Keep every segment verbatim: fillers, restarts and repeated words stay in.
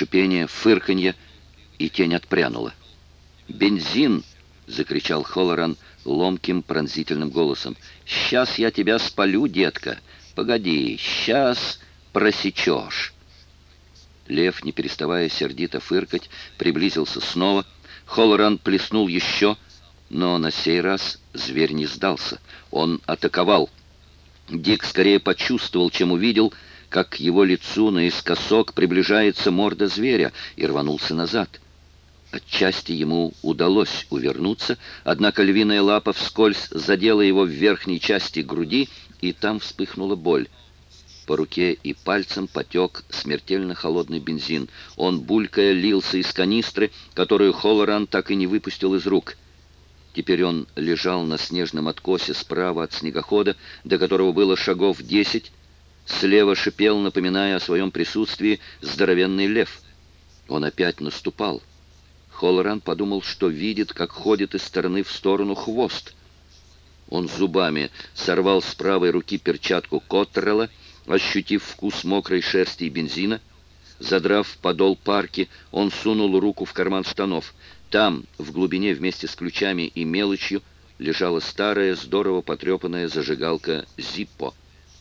шипение, фырканье, и тень отпрянула. «Бензин!» — закричал Холлоран ломким пронзительным голосом. «Сейчас я тебя спалю, детка! Погоди, сейчас просечешь!» Лев, не переставая сердито фыркать, приблизился снова. Холлоран плеснул еще, но на сей раз зверь не сдался. Он атаковал. Дик скорее почувствовал, чем увидел, как к его лицу наискосок приближается морда зверя, и рванулся назад. Отчасти ему удалось увернуться, однако львиная лапа вскользь задела его в верхней части груди, и там вспыхнула боль. По руке и пальцам потек смертельно холодный бензин. Он, булькая, лился из канистры, которую Холлоран так и не выпустил из рук. Теперь он лежал на снежном откосе справа от снегохода, до которого было шагов десять. Слева шипел, напоминая о своем присутствии, здоровенный лев. Он опять наступал. Холлоран подумал, что видит, как ходит из стороны в сторону хвост. Он зубами сорвал с правой руки перчатку Коттерелла, ощутив вкус мокрой шерсти и бензина. Задрав подол парки, он сунул руку в карман штанов. Там, в глубине, вместе с ключами и мелочью, лежала старая, здорово потрепанная зажигалка «Зиппо».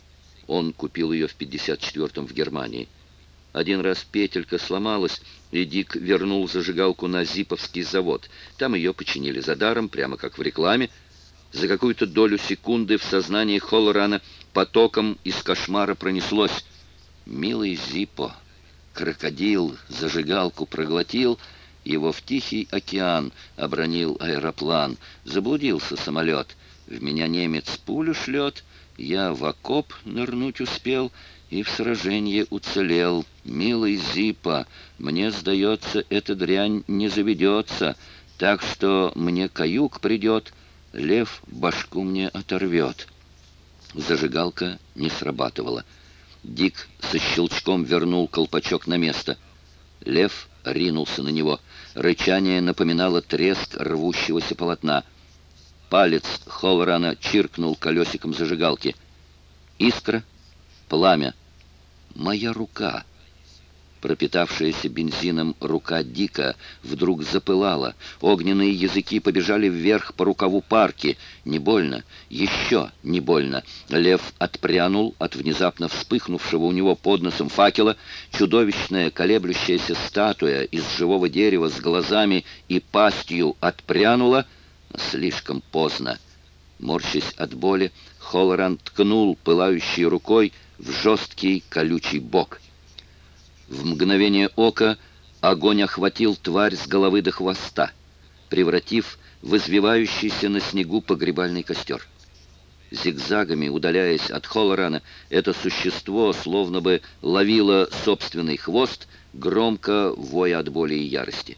Он купил ее в пятьдесят четвёртом в Германии. Один раз петелька сломалась, и Дик вернул зажигалку на зипповский завод. Там ее починили за даром, прямо как в рекламе. За какую-то долю секунды в сознании Холлорана потоком из кошмара пронеслось: «Милый Зиппо, крокодил зажигалку проглотил, его в Тихий океан обронил аэроплан, заблудился самолет, в меня немец пулю шлет, я в окоп нырнуть успел и в сражении уцелел. Милый Зиппо, мне сдается, эта дрянь не заведется, так что мне каюк придет, лев башку мне оторвет». Зажигалка не срабатывала. Дик со щелчком вернул колпачок на место. Лев ринулся на него. Рычание напоминало треск рвущегося полотна. Палец Холлорана чиркнул колесиком зажигалки. Искра, пламя. «Моя рука!» Пропитавшаяся бензином рука Дика вдруг запылала. Огненные языки побежали вверх по рукаву парки. Не больно, еще не больно. Лев отпрянул от внезапно вспыхнувшего у него под носом факела. Чудовищная колеблющаяся статуя из живого дерева с глазами и пастью отпрянула. Слишком поздно. Морщась от боли, Холлоран ткнул пылающей рукой в жесткий колючий бок. В мгновение ока огонь охватил тварь с головы до хвоста, превратив в извивающийся на снегу погребальный костер. Зигзагами удаляясь от Холлорана, это существо словно бы ловило собственный хвост, громко воя от боли и ярости.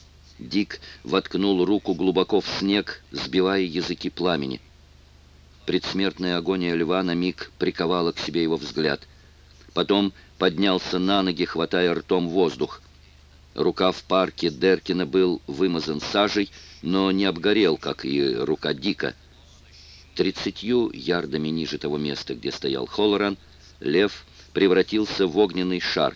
Дик воткнул руку глубоко в снег, сбивая языки пламени. Предсмертная агония льва на миг приковала к себе его взгляд. Потом поднялся на ноги, хватая ртом воздух. Рукав парки Деркина был вымазан сажей, но не обгорел, как и рука Дика. Тридцатью ярдами ниже того места, где стоял Холлоран, лев превратился в огненный шар.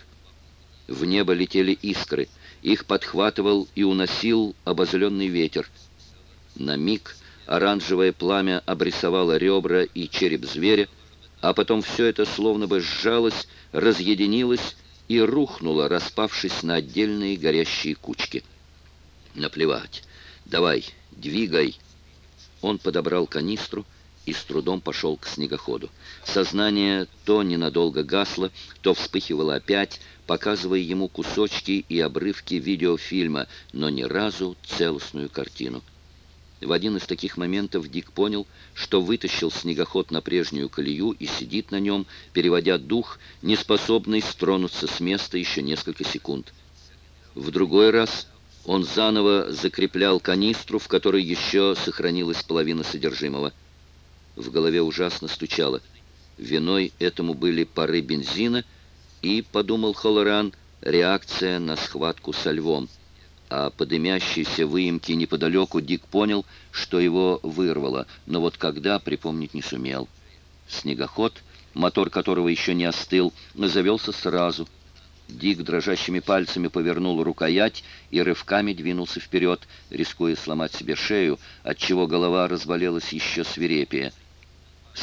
В небо летели искры, их подхватывал и уносил обозленный ветер. На миг оранжевое пламя обрисовало ребра и череп зверя, а потом все это словно бы сжалось, разъединилось и рухнуло, распавшись на отдельные горящие кучки. «Наплевать. Давай, двигай!» Он подобрал канистру и с трудом пошел к снегоходу. Сознание то ненадолго гасло, то вспыхивало опять, показывая ему кусочки и обрывки видеофильма, но ни разу целостную картину. В один из таких моментов Дик понял, что вытащил снегоход на прежнюю колею и сидит на нем, переводя дух, неспособный стронуться с места еще несколько секунд. В другой раз он заново закреплял канистру, в которой еще сохранилась половина содержимого. В голове ужасно стучало. Виной этому были пары бензина и, подумал Холлоран, реакция на схватку со львом. А по дымящейся выемке неподалеку Дик понял, что его вырвало, но вот когда, припомнить не сумел. Снегоход, мотор которого еще не остыл, завелся сразу. Дик дрожащими пальцами повернул рукоять и рывками двинулся вперед, рискуя сломать себе шею, отчего голова разболелась еще свирепее.